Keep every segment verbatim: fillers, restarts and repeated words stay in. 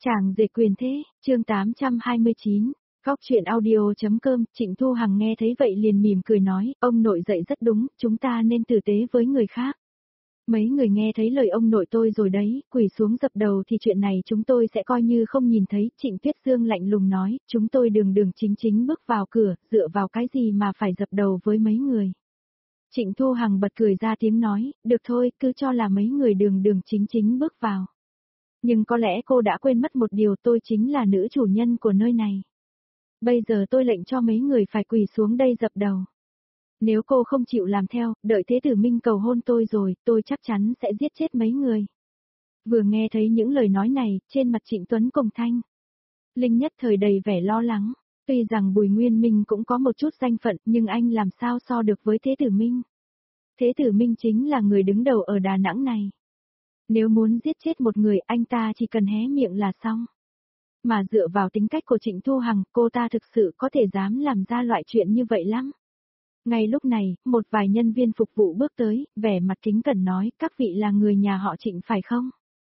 Chàng rể quyền thế, chương tám trăm hai mươi chín, Góc chuyện audio.com, Trịnh Thu Hằng nghe thấy vậy liền mỉm cười nói, ông nội dạy rất đúng, chúng ta nên tử tế với người khác. Mấy người nghe thấy lời ông nội tôi rồi đấy, quỳ xuống dập đầu thì chuyện này chúng tôi sẽ coi như không nhìn thấy. Trịnh Tuyết Dương lạnh lùng nói, chúng tôi đường đường chính chính bước vào cửa, dựa vào cái gì mà phải dập đầu với mấy người. Trịnh Thu Hằng bật cười ra tiếng nói, được thôi, cứ cho là mấy người đường đường chính chính bước vào. Nhưng có lẽ cô đã quên mất một điều, tôi chính là nữ chủ nhân của nơi này. Bây giờ tôi lệnh cho mấy người phải quỳ xuống đây dập đầu. Nếu cô không chịu làm theo, đợi Thế Tử Minh cầu hôn tôi rồi, tôi chắc chắn sẽ giết chết mấy người. Vừa nghe thấy những lời nói này, trên mặt Trịnh Tuấn cùng Thanh Linh nhất thời đầy vẻ lo lắng. Tuy rằng Bùi Nguyên Minh cũng có một chút danh phận, nhưng anh làm sao so được với Thế Tử Minh. Thế Tử Minh chính là người đứng đầu ở Đà Nẵng này. Nếu muốn giết chết một người, anh ta chỉ cần hé miệng là xong. Mà dựa vào tính cách của Trịnh Thu Hằng, cô ta thực sự có thể dám làm ra loại chuyện như vậy lắm. Ngay lúc này, một vài nhân viên phục vụ bước tới, vẻ mặt kính cẩn nói, các vị là người nhà họ Trịnh phải không?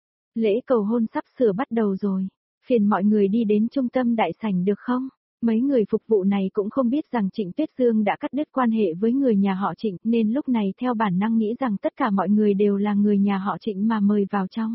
Lễ cầu hôn sắp sửa bắt đầu rồi, phiền mọi người đi đến trung tâm đại sảnh được không? Mấy người phục vụ này cũng không biết rằng Trịnh Tuyết Dương đã cắt đứt quan hệ với người nhà họ Trịnh, nên lúc này theo bản năng nghĩ rằng tất cả mọi người đều là người nhà họ Trịnh mà mời vào trong.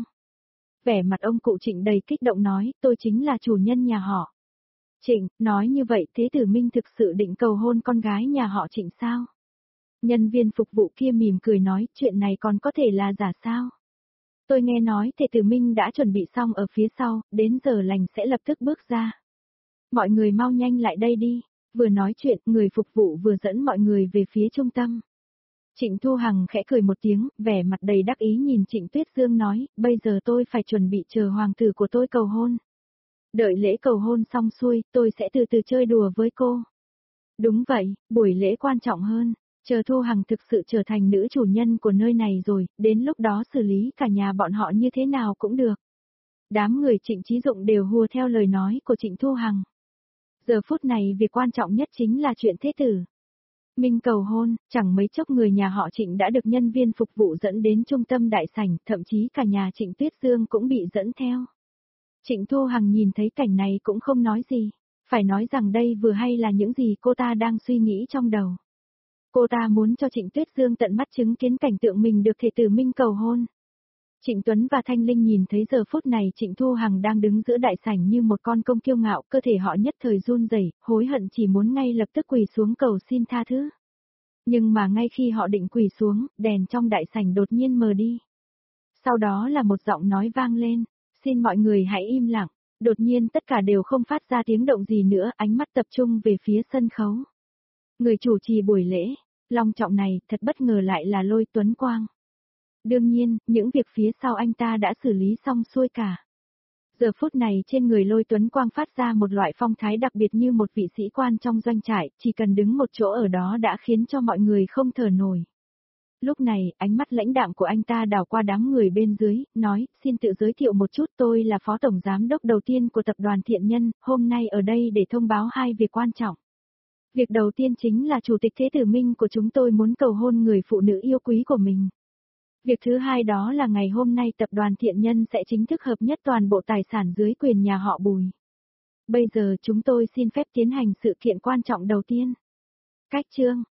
Vẻ mặt ông cụ Trịnh đầy kích động nói, tôi chính là chủ nhân nhà họ Trịnh. Nói như vậy Thế Tử Minh thực sự định cầu hôn con gái nhà họ Trịnh sao? Nhân viên phục vụ kia mỉm cười nói, chuyện này còn có thể là giả sao? Tôi nghe nói Thế Tử Minh đã chuẩn bị xong ở phía sau, đến giờ lành sẽ lập tức bước ra. Mọi người mau nhanh lại đây đi. Vừa nói chuyện, người phục vụ vừa dẫn mọi người về phía trung tâm. Trịnh Thu Hằng khẽ cười một tiếng, vẻ mặt đầy đắc ý nhìn Trịnh Tuyết Dương nói, bây giờ tôi phải chuẩn bị chờ hoàng tử của tôi cầu hôn. Đợi lễ cầu hôn xong xuôi, tôi sẽ từ từ chơi đùa với cô. Đúng vậy, buổi lễ quan trọng hơn. Chờ Thu Hằng thực sự trở thành nữ chủ nhân của nơi này rồi, đến lúc đó xử lý cả nhà bọn họ như thế nào cũng được. Đám người Trịnh Chí Dụng đều hùa theo lời nói của Trịnh Thu Hằng. Giờ phút này việc quan trọng nhất chính là chuyện Thế Tử Minh cầu hôn, chẳng mấy chốc người nhà họ Trịnh đã được nhân viên phục vụ dẫn đến trung tâm đại sảnh, thậm chí cả nhà Trịnh Tuyết Dương cũng bị dẫn theo. Trịnh Thu Hằng nhìn thấy cảnh này cũng không nói gì, phải nói rằng đây vừa hay là những gì cô ta đang suy nghĩ trong đầu. Cô ta muốn cho Trịnh Tuyết Dương tận mắt chứng kiến cảnh tượng mình được Thế Tử Minh cầu hôn. Trịnh Tuấn và Thanh Linh nhìn thấy giờ phút này Trịnh Thu Hằng đang đứng giữa đại sảnh như một con công kiêu ngạo, cơ thể họ nhất thời run rẩy, hối hận chỉ muốn ngay lập tức quỳ xuống cầu xin tha thứ. Nhưng mà ngay khi họ định quỳ xuống, đèn trong đại sảnh đột nhiên mờ đi. Sau đó là một giọng nói vang lên, xin mọi người hãy im lặng. Đột nhiên tất cả đều không phát ra tiếng động gì nữa, ánh mắt tập trung về phía sân khấu. Người chủ trì buổi lễ long trọng này thật bất ngờ lại là Lôi Tuấn Quang. Đương nhiên, những việc phía sau anh ta đã xử lý xong xuôi cả. Giờ phút này trên người Lôi Tuấn Quang phát ra một loại phong thái đặc biệt như một vị sĩ quan trong doanh trại, chỉ cần đứng một chỗ ở đó đã khiến cho mọi người không thở nổi. Lúc này, ánh mắt lãnh đạm của anh ta đảo qua đám người bên dưới, nói, xin tự giới thiệu một chút, tôi là phó tổng giám đốc đầu tiên của tập đoàn Thiện Nhân, hôm nay ở đây để thông báo hai việc quan trọng. Việc đầu tiên chính là Chủ tịch Thế Tử Minh của chúng tôi muốn cầu hôn người phụ nữ yêu quý của mình. Việc thứ hai đó là ngày hôm nay tập đoàn Thiện Nhân sẽ chính thức hợp nhất toàn bộ tài sản dưới quyền nhà họ Bùi. Bây giờ chúng tôi xin phép tiến hành sự kiện quan trọng đầu tiên. Cách chương,